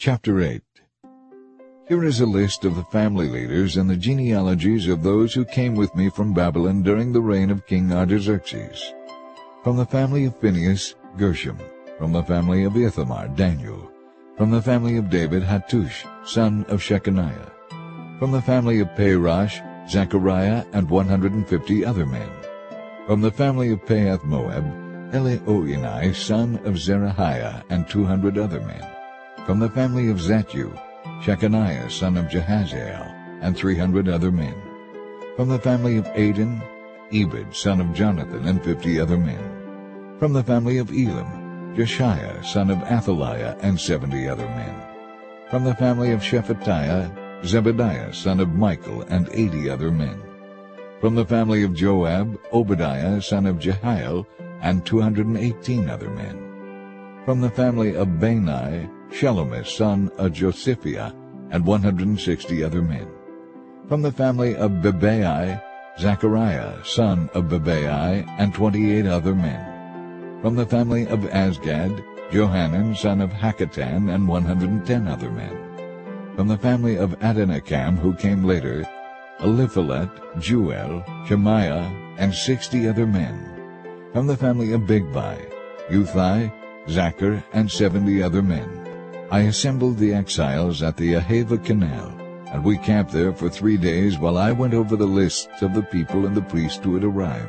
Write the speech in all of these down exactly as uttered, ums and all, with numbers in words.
Chapter eight. Here is a list of the family leaders and the genealogies of those who came with me from Babylon during the reign of King Artaxerxes. From the family of Phinehas, Gershom. From the family of Ithamar, Daniel. From the family of David, Hattush, son of Shechaniah. From the family of Parosh, Zechariah and one hundred and fifty other men. From the family of Pahath-Moab, Elioenai, son of Zerahiah, and two hundred other men. From the family of Zattu, Shechaniah, son of Jahaziel, and three hundred other men. From the family of Adin, Ebed, son of Jonathan, and fifty other men. From the family of Elam, Jeshiah, son of Athaliah, and seventy other men. From the family of Shephatiah, Zebediah, son of Michael, and eighty other men. From the family of Joab, Obadiah, son of Jehiel, and two hundred and eighteen other men. From the family of Bani, Shelomis, son of Josiphiah, and one hundred and sixty other men. From the family of Bebai, Zechariah, son of Bebai, and twenty-eight other men. From the family of Azgad, Johanan, son of Hakatan, and one hundred and ten other men. From the family of Adonikam, who came later, Eliphalet, Juel, Shemaiah, and sixty other men. From the family of Bigvai, Uthai, Zachar, and seventy other men. I assembled the exiles at the Ahava Canal, and we camped there for three days while I went over the lists of the people and the priests who had arrived.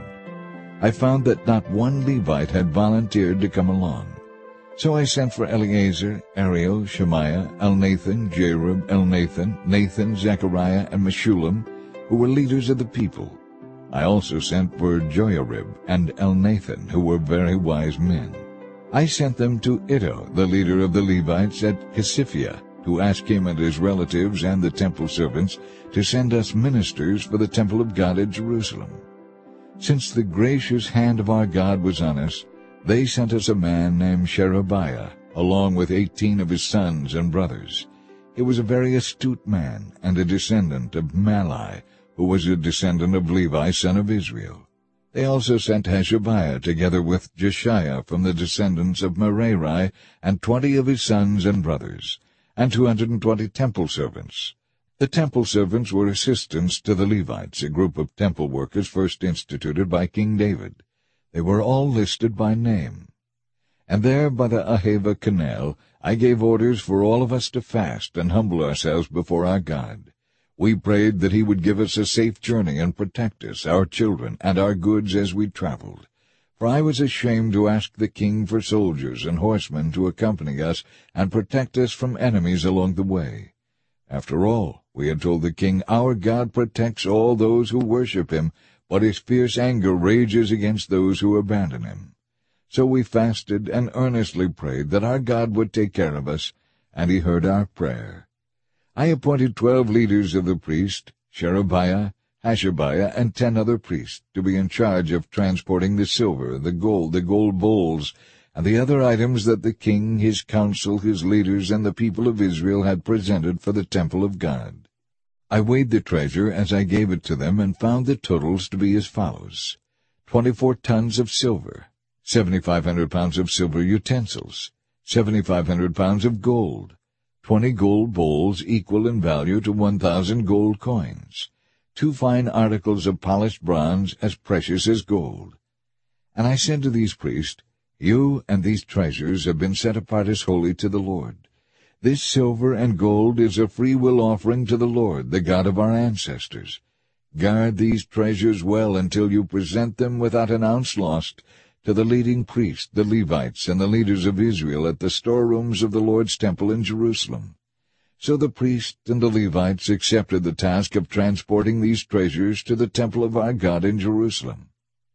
I found that not one Levite had volunteered to come along. So I sent for Eleazar, Ariel, Shemaiah, Elnathan, Jerub, Elnathan, Nathan, Zechariah, and Meshullam, who were leaders of the people. I also sent for Joiarib and Elnathan, who were very wise men. I sent them to Iddo, the leader of the Levites at Casiphia, to ask him and his relatives and the temple servants to send us ministers for the temple of God at Jerusalem. Since the gracious hand of our God was on us, they sent us a man named Sherebiah, along with eighteen of his sons and brothers. He was a very astute man and a descendant of Malai, who was a descendant of Levi, son of Israel. They also sent Hashabiah together with Jeshiah from the descendants of Merari, and twenty of his sons and brothers, and two hundred and twenty temple servants. The temple servants were assistants to the Levites, a group of temple workers first instituted by King David. They were all listed by name. And there by the Ahava Canal I gave orders for all of us to fast and humble ourselves before our God. We prayed that he would give us a safe journey and protect us, our children, and our goods as we traveled. For I was ashamed to ask the king for soldiers and horsemen to accompany us and protect us from enemies along the way. After all, we had told the king, our God protects all those who worship him, but his fierce anger rages against those who abandon him. So we fasted and earnestly prayed that our God would take care of us, and he heard our prayer. I appointed twelve leaders of the priests, Sherebiah, Hashabiah, and ten other priests, to be in charge of transporting the silver, the gold, the gold bowls, and the other items that the king, his council, his leaders, and the people of Israel had presented for the temple of God. I weighed the treasure as I gave it to them, and found the totals to be as follows: twenty-four tons of silver, seventy-five hundred pounds of silver utensils, seventy-five hundred pounds of gold, twenty gold bowls equal in value to one thousand gold coins, two fine articles of polished bronze as precious as gold. And I said to these priests, you and these treasures have been set apart as holy to the Lord. This silver and gold is a free-will offering to the Lord, the God of our ancestors. Guard these treasures well until you present them without an ounce lost to the leading priests, the Levites, and the leaders of Israel at the storerooms of the Lord's temple in Jerusalem. So the priests and the Levites accepted the task of transporting these treasures to the temple of our God in Jerusalem.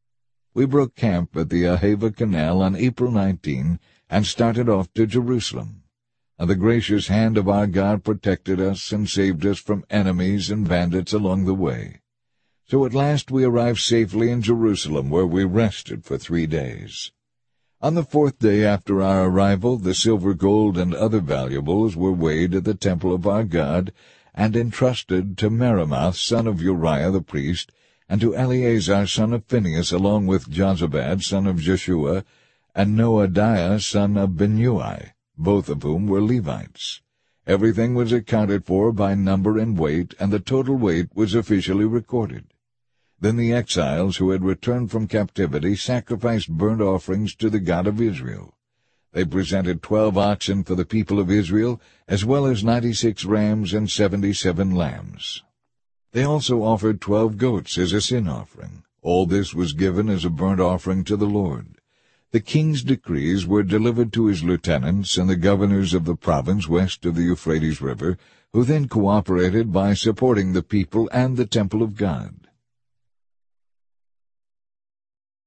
We broke camp at the Ahava Canal on April nineteenth and started off to Jerusalem. And the gracious hand of our God protected us and saved us from enemies and bandits along the way. So at last we arrived safely in Jerusalem, where we rested for three days. On the fourth day after our arrival, the silver, gold, and other valuables were weighed at the temple of our God, and entrusted to Meremoth, son of Uriah the priest, and to Eleazar, son of Phinehas, along with Jozabad, son of Jeshua, and Noadiah, son of Binnui, both of whom were Levites. Everything was accounted for by number and weight, and the total weight was officially recorded. Then the exiles who had returned from captivity sacrificed burnt offerings to the God of Israel. They presented twelve oxen for the people of Israel, as well as ninety-six rams and seventy-seven lambs. They also offered twelve goats as a sin offering. All this was given as a burnt offering to the Lord. The king's decrees were delivered to his lieutenants and the governors of the province west of the Euphrates River, who then cooperated by supporting the people and the temple of God.